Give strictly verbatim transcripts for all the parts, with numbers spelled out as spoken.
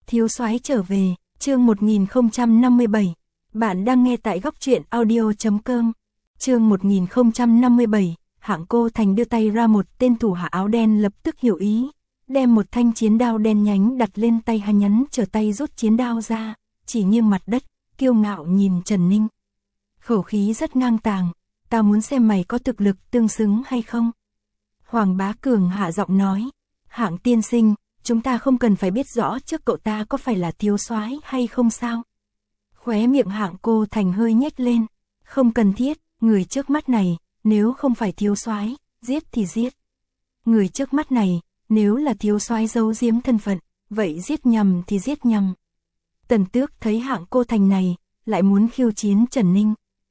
Thiếu soái trở về, chương một nghìn không trăm năm mươi bảy. Bạn đang nghe tại góc truyện audio chấm com. Chương một nghìn không trăm năm mươi bảy, Hạng Cô Thành đưa tay ra, một tên thủ hạ áo đen lập tức hiểu ý, đem một thanh chiến đao đen nhánh đặt lên tay hắn, nhắn trở tay rút chiến đao ra, chỉ nghiêng mặt đất, kiêu ngạo nhìn Trần Ninh. Khẩu khí rất ngang tàng, ta muốn xem mày có thực lực tương xứng hay không. Hoàng Bá Cường hạ giọng nói, Hạng tiên sinh, chúng ta không cần phải biết rõ trước cậu ta có phải là thiếu soái hay không sao? Khóe miệng Hạng Cô Thành hơi nhếch lên, không cần thiết, người trước mắt này, nếu không phải thiếu soái, giết thì giết. Người trước mắt này, nếu là thiếu soái giấu giếm thân phận, vậy giết nhầm thì giết nhầm. Tần Tước thấy Hạng Cô Thành này, lại muốn khiêu chiến Trần Ninh.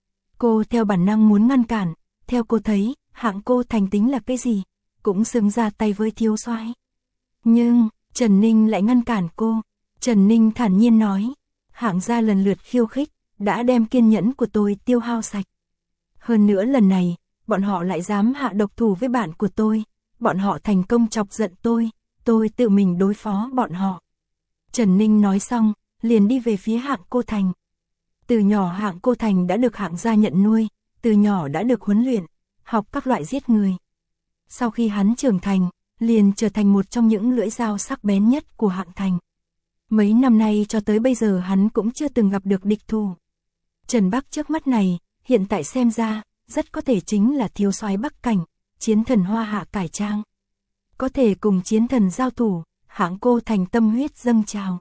Cô theo bản năng muốn ngăn cản, theo cô thấy, Hạng Cô Thành tính là cái gì, cũng xứng ra tay với thiếu soái. Nhưng, Trần Ninh lại ngăn cản cô. Trần Ninh thản nhiên nói, Hạng gia lần lượt khiêu khích, đã đem kiên nhẫn của tôi tiêu hao sạch. Hơn nữa lần này, bọn họ lại dám hạ độc thủ với bạn của tôi, bọn họ thành công chọc giận tôi, tôi tự mình đối phó bọn họ. Trần Ninh nói xong, liền đi về phía Hạng Cô Thành. Từ nhỏ Hạng Cô Thành đã được Hạng gia nhận nuôi, từ nhỏ đã được huấn luyện, học các loại giết người. Sau khi hắn trưởng thành, liền trở thành một trong những lưỡi dao sắc bén nhất của Hạng Thành. Mấy năm nay cho tới bây giờ hắn cũng chưa từng gặp được địch thủ. Trần Bắc trước mắt này, hiện tại xem ra, rất có thể chính là thiếu soái Bắc Cảnh, chiến thần Hoa Hạ cải trang. Có thể cùng chiến thần giao thủ, Hạng Cô Thành tâm huyết dâng trào.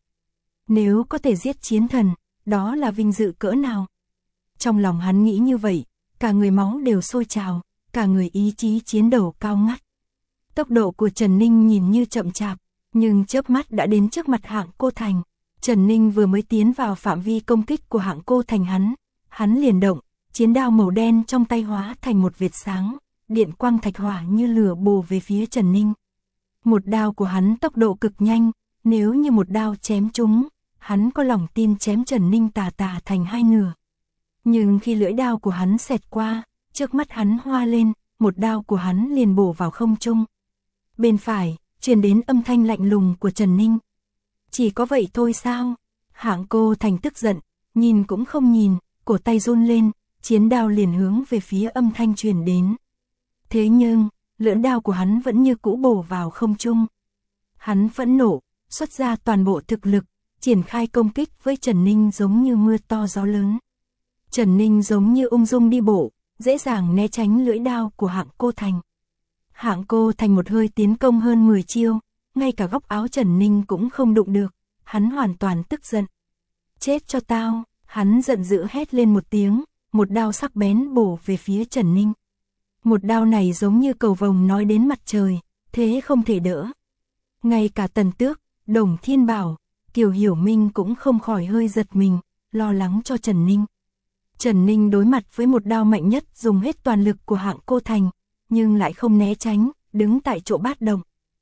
Nếu có thể giết chiến thần, đó là vinh dự cỡ nào. Trong lòng hắn nghĩ như vậy, cả người máu đều sôi trào, cả người ý chí chiến đấu cao ngất. Tốc độ của Trần Ninh nhìn như chậm chạp, nhưng chớp mắt đã đến trước mặt Hạng Cô Thành. Trần Ninh vừa mới tiến vào phạm vi công kích của Hạng Cô Thành hắn, hắn liền động, chiến đao màu đen trong tay hóa thành một vệt sáng, điện quang thạch hỏa như lửa bổ về phía Trần Ninh. Một đao của hắn tốc độ cực nhanh, nếu như một đao chém trúng, hắn có lòng tin chém Trần Ninh tà tà thành hai nửa. Nhưng khi lưỡi đao của hắn xẹt qua, trước mắt hắn hoa lên, một đao của hắn liền bổ vào không trung. Bên phải, truyền đến âm thanh lạnh lùng của Trần Ninh. Chỉ có vậy thôi sao? Hạng Cô Thành tức giận, nhìn cũng không nhìn, cổ tay run lên, chiến đao liền hướng về phía âm thanh truyền đến. Thế nhưng, lưỡi đao của hắn vẫn như cũ bổ vào không trung. Hắn phẫn nộ, xuất ra toàn bộ thực lực, triển khai công kích với Trần Ninh giống như mưa to gió lớn. Trần Ninh giống như ung dung đi bộ, dễ dàng né tránh lưỡi đao của Hạng Cô Thành. Hạng Cô Thành một hơi tiến công hơn mười chiêu, ngay cả góc áo Trần Ninh cũng không đụng được, hắn hoàn toàn tức giận. Chết cho tao, hắn giận dữ hét lên một tiếng, một đao sắc bén bổ về phía Trần Ninh. Một đao này giống như cầu vồng nói đến mặt trời, thế không thể đỡ. Ngay cả Tần Tước, Đồng Thiên Bảo, Kiều Hiểu Minh cũng không khỏi hơi giật mình, lo lắng cho Trần Ninh. Trần Ninh đối mặt với một đao mạnh nhất dùng hết toàn lực của Hạng Cô Thành, nhưng lại không né tránh, đứng tại chỗ bát động.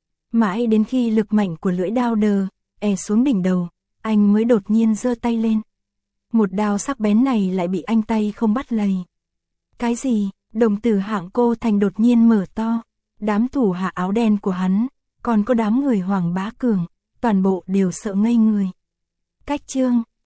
Mãi đến khi lực mạnh của lưỡi đao đờ, è xuống đỉnh đầu, anh mới đột nhiên giơ tay lên. Một đao sắc bén này lại bị anh tay không bắt lầy. Cái gì? Đồng tử Hạng Cô Thành đột nhiên mở to, đám thủ hạ áo đen của hắn, còn có đám người Hoàng Bá Cường, toàn bộ đều sợ ngây người. Cách chương